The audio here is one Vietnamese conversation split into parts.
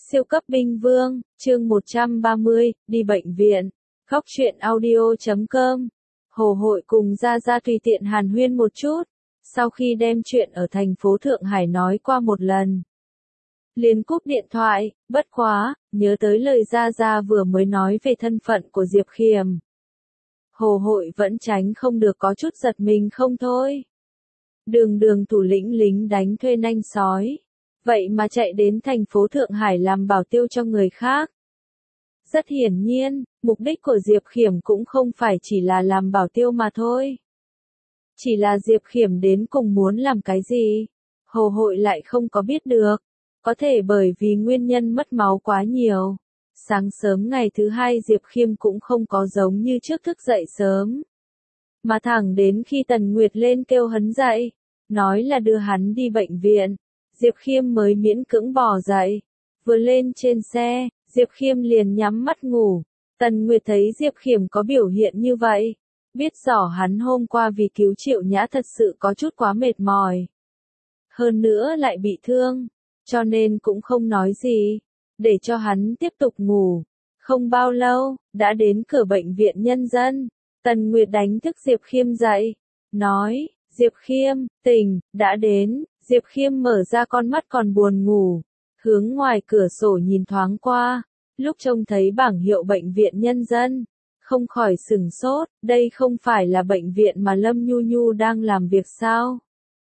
Siêu cấp binh vương, chương 130, đi bệnh viện. Khóc chuyện audio.com. Hồ Hội cùng Gia Gia tùy tiện hàn huyên một chút. Sau khi đem chuyện ở thành phố Thượng Hải nói qua một lần, liền cúp điện thoại, bất quá, nhớ tới lời Gia Gia vừa mới nói về thân phận của Diệp Khiêm. Hồ Hội vẫn tránh không được có chút giật mình không thôi. Đường thủ lĩnh lính đánh thuê nanh sói. Vậy mà chạy đến thành phố Thượng Hải làm bảo tiêu cho người khác. Rất hiển nhiên, mục đích của Diệp Khiêm cũng không phải chỉ là làm bảo tiêu mà thôi. Chỉ là Diệp Khiêm đến cùng muốn làm cái gì? Hồ Hội lại không có biết được. Có thể bởi vì nguyên nhân mất máu quá nhiều. Sáng sớm ngày thứ hai Diệp Khiêm cũng không có giống như trước thức dậy sớm. Mà thẳng đến khi Tần Nguyệt lên kêu hắn dậy, nói là đưa hắn đi bệnh viện. Diệp Khiêm mới miễn cưỡng bò dậy. Vừa lên trên xe, Diệp Khiêm liền nhắm mắt ngủ. Tần Nguyệt thấy Diệp Khiêm có biểu hiện như vậy. Biết rõ hắn hôm qua vì cứu Triệu Nhã thật sự có chút quá mệt mỏi. Hơn nữa lại bị thương. Cho nên cũng không nói gì. Để cho hắn tiếp tục ngủ. Không bao lâu, đã đến cửa bệnh viện nhân dân. Tần Nguyệt đánh thức Diệp Khiêm dậy. Nói, Diệp Khiêm, tỉnh, đã đến. Diệp Khiêm mở ra con mắt còn buồn ngủ, hướng ngoài cửa sổ nhìn thoáng qua, lúc trông thấy bảng hiệu bệnh viện nhân dân, không khỏi sửng sốt, đây không phải là bệnh viện mà Lâm Nhu Nhu đang làm việc sao?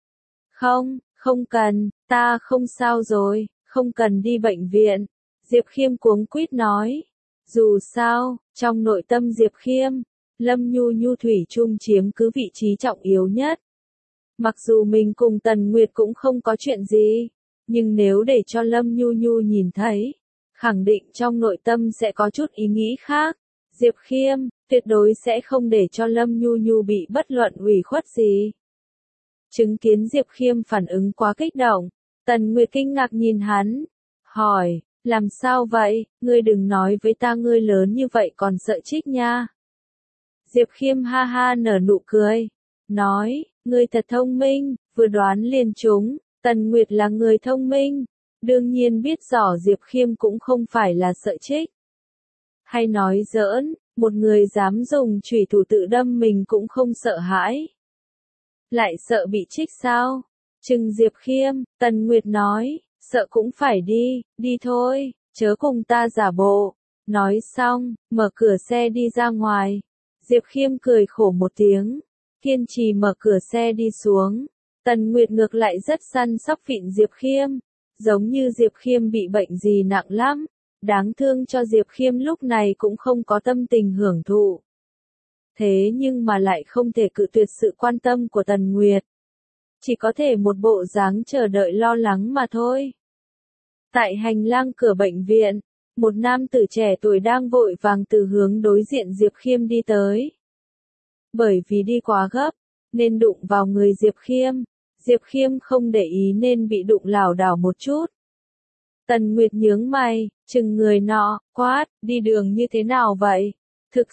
Không cần, ta không sao rồi, không cần đi bệnh viện. Diệp Khiêm cuống quýt nói, dù sao, trong nội tâm Diệp Khiêm, Lâm Nhu Nhu thủy chung chiếm cứ vị trí trọng yếu nhất. Mặc dù mình cùng Tần Nguyệt cũng không có chuyện gì, nhưng nếu để cho Lâm Nhu Nhu nhìn thấy, khẳng định trong nội tâm sẽ có chút ý nghĩ khác. Diệp Khiêm, tuyệt đối sẽ không để cho Lâm Nhu Nhu bị bất luận ủy khuất gì. Chứng kiến Diệp Khiêm phản ứng quá kích động, Tần Nguyệt kinh ngạc nhìn hắn, hỏi, làm sao vậy, ngươi đừng nói với ta ngươi lớn như vậy còn sợ Trích nha. Diệp Khiêm ha ha nở nụ cười, nói, ngươi thật thông minh, vừa đoán liền trúng, Tần Nguyệt là người thông minh, đương nhiên biết rõ Diệp Khiêm cũng không phải là sợ Trích. Hay nói giỡn, một người dám dùng chủy thủ tự đâm mình cũng không sợ hãi. Lại sợ bị Trích sao? Trừng Diệp Khiêm, Tần Nguyệt nói, sợ cũng phải đi thôi, chớ cùng ta giả bộ. Nói xong, mở cửa xe đi ra ngoài. Diệp Khiêm cười khổ một tiếng. Kiên trì mở cửa xe đi xuống. Tần Nguyệt ngược lại rất săn sóc phịn Diệp Khiêm. Giống như Diệp Khiêm bị bệnh gì nặng lắm. Đáng thương cho Diệp Khiêm lúc này cũng không có tâm tình hưởng thụ. Thế nhưng mà lại không thể cự tuyệt sự quan tâm của Tần Nguyệt. Chỉ có thể một bộ dáng chờ đợi lo lắng mà thôi. Tại hành lang cửa bệnh viện, một nam tử trẻ tuổi đang vội vàng từ hướng đối diện Diệp Khiêm đi tới. Bởi vì đi quá gấp, nên đụng vào người Diệp Khiêm. Diệp Khiêm không để ý nên bị đụng lảo đảo một chút. Tần Nguyệt nhướng mày, chừng người nọ, quát, đi đường như thế nào vậy? Thực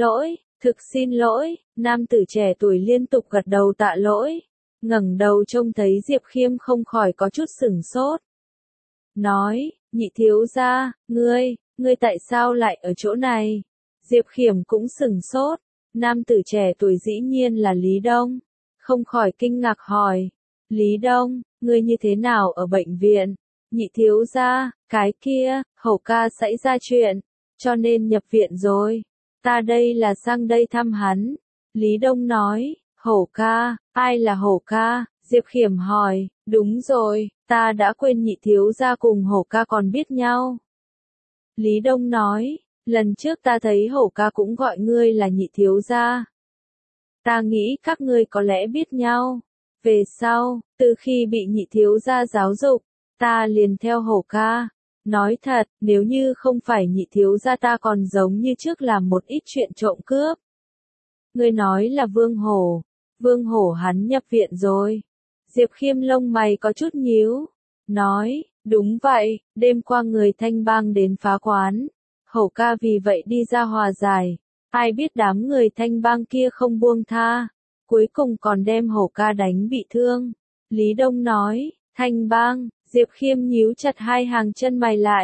xin lỗi, nam tử trẻ tuổi liên tục gật đầu tạ lỗi. Ngẩng đầu trông thấy Diệp Khiêm không khỏi có chút sửng sốt. Nói, nhị thiếu gia, ngươi tại sao lại ở chỗ này? Diệp Khiêm cũng sửng sốt. Nam tử trẻ tuổi dĩ nhiên là Lý Đông. Không khỏi kinh ngạc hỏi. Lý Đông, ngươi như thế nào ở bệnh viện? Nhị thiếu gia, cái kia, Hổ ca xảy ra chuyện, cho nên nhập viện rồi. Ta đây là sang đây thăm hắn. Lý Đông nói, Hổ ca, ai là Hổ ca? Diệp Khiêm hỏi, đúng rồi, ta đã quên nhị thiếu gia cùng Hổ ca còn biết nhau. Lý Đông nói, lần trước ta thấy Hổ ca cũng gọi ngươi là nhị thiếu gia. Ta nghĩ các ngươi có lẽ biết nhau. Về sau, từ khi bị nhị thiếu gia giáo dục, ta liền theo Hổ ca. Nói thật, nếu như không phải nhị thiếu gia ta còn giống như trước làm một ít chuyện trộm cướp. Ngươi nói là Vương Hổ hắn nhập viện rồi. Diệp Khiêm lông mày có chút nhíu. Nói, đúng vậy, đêm qua người Thanh Bang đến phá quán. Hổ ca vì vậy đi ra hòa giải. Ai biết đám người Thanh Bang kia không buông tha. Cuối cùng còn đem Hổ ca đánh bị thương. Lý Đông nói, Thanh Bang, Diệp Khiêm nhíu chặt hai hàng chân mày lại.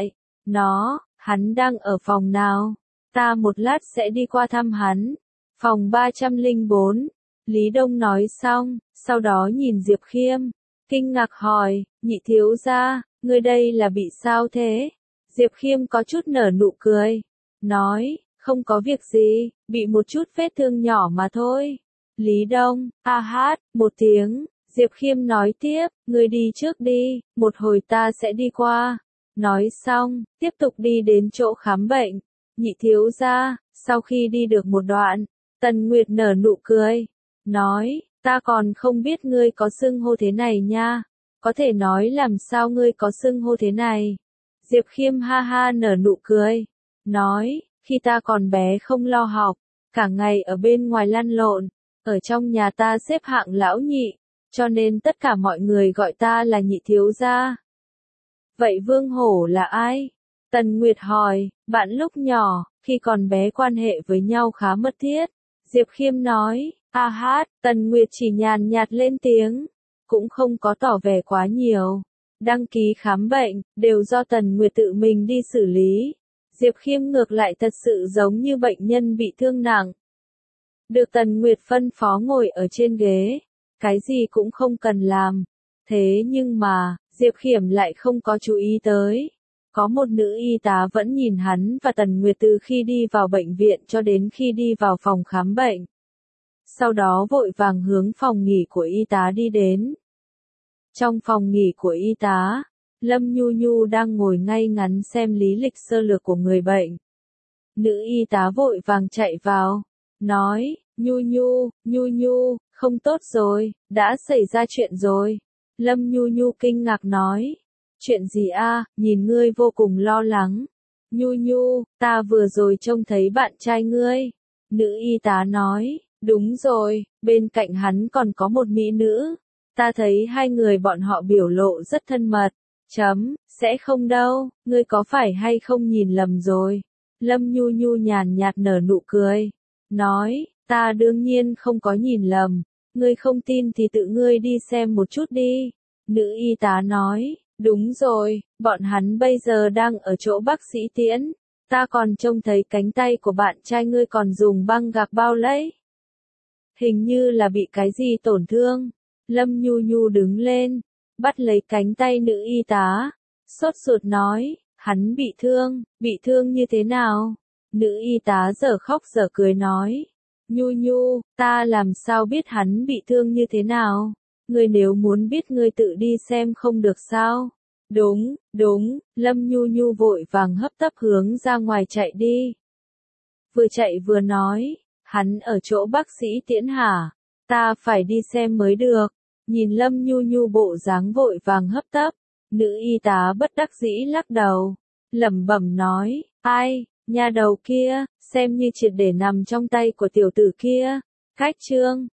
Hắn đang ở phòng nào? Ta một lát sẽ đi qua thăm hắn. Phòng 304. Lý Đông nói xong, sau đó nhìn Diệp Khiêm, kinh ngạc hỏi, nhị thiếu gia, ngươi đây là bị sao thế? Diệp Khiêm có chút nở nụ cười, nói, không có việc gì, bị một chút vết thương nhỏ mà thôi. Lý Đông, hát, một tiếng, Diệp Khiêm nói tiếp, ngươi đi trước đi, một hồi ta sẽ đi qua. Nói xong, tiếp tục đi đến chỗ khám bệnh. Nhị thiếu gia, sau khi đi được một đoạn, Tần Nguyệt nở nụ cười, nói, ta còn không biết ngươi có xưng hô thế này nha, có thể nói làm sao ngươi có xưng hô thế này. Diệp Khiêm ha ha nở nụ cười, nói, khi ta còn bé không lo học, cả ngày ở bên ngoài lăn lộn, ở trong nhà ta xếp hạng lão nhị, cho nên tất cả mọi người gọi ta là nhị thiếu gia. Vậy Vương Hổ là ai? Tần Nguyệt hỏi, bạn lúc nhỏ, khi còn bé quan hệ với nhau khá mật thiết. Diệp Khiêm nói, hát, Tần Nguyệt chỉ nhàn nhạt lên tiếng, cũng không có tỏ vẻ quá nhiều. Đăng ký khám bệnh, đều do Tần Nguyệt tự mình đi xử lý. Diệp Khiêm ngược lại thật sự giống như bệnh nhân bị thương nặng. Được Tần Nguyệt phân phó ngồi ở trên ghế, cái gì cũng không cần làm. Thế nhưng mà, Diệp Khiêm lại không có chú ý tới. Có một nữ y tá vẫn nhìn hắn và Tần Nguyệt từ khi đi vào bệnh viện cho đến khi đi vào phòng khám bệnh. Sau đó vội vàng hướng phòng nghỉ của y tá đi đến. Trong phòng nghỉ của y tá, Lâm Nhu Nhu đang ngồi ngay ngắn xem lý lịch sơ lược của người bệnh. Nữ y tá vội vàng chạy vào, nói, Nhu Nhu, không tốt rồi, đã xảy ra chuyện rồi. Lâm Nhu Nhu kinh ngạc nói, chuyện gì a? Nhìn ngươi vô cùng lo lắng. Nhu Nhu, ta vừa rồi trông thấy bạn trai ngươi. Nữ y tá nói, đúng rồi, bên cạnh hắn còn có một mỹ nữ. Ta thấy hai người bọn họ biểu lộ rất thân mật. Sẽ không đâu, ngươi có phải hay không nhìn lầm rồi. Lâm Nhu Nhu nhàn nhạt nở nụ cười, nói, ta đương nhiên không có nhìn lầm. Ngươi không tin thì tự ngươi đi xem một chút đi. Nữ y tá nói, đúng rồi, bọn hắn bây giờ đang ở chỗ bác sĩ Tiễn. Ta còn trông thấy cánh tay của bạn trai ngươi còn dùng băng gạc bao lấy. Hình như là bị cái gì tổn thương. Lâm Nhu Nhu đứng lên, bắt lấy cánh tay nữ y tá, sốt ruột nói, hắn bị thương như thế nào? Nữ y tá dở khóc dở cười nói, Nhu Nhu, ta làm sao biết hắn bị thương như thế nào? Ngươi nếu muốn biết ngươi tự đi xem không được sao? Đúng, Lâm Nhu Nhu vội vàng hấp tấp hướng ra ngoài chạy đi. Vừa chạy vừa nói, hắn ở chỗ bác sĩ Tiễn hả? Ta phải đi xem mới được. Nhìn Lâm Nhu Nhu bộ dáng vội vàng hấp tấp, nữ y tá bất đắc dĩ lắc đầu, lẩm bẩm nói, ai, nha đầu kia, xem như triệt để nằm trong tay của tiểu tử kia. Khách trương,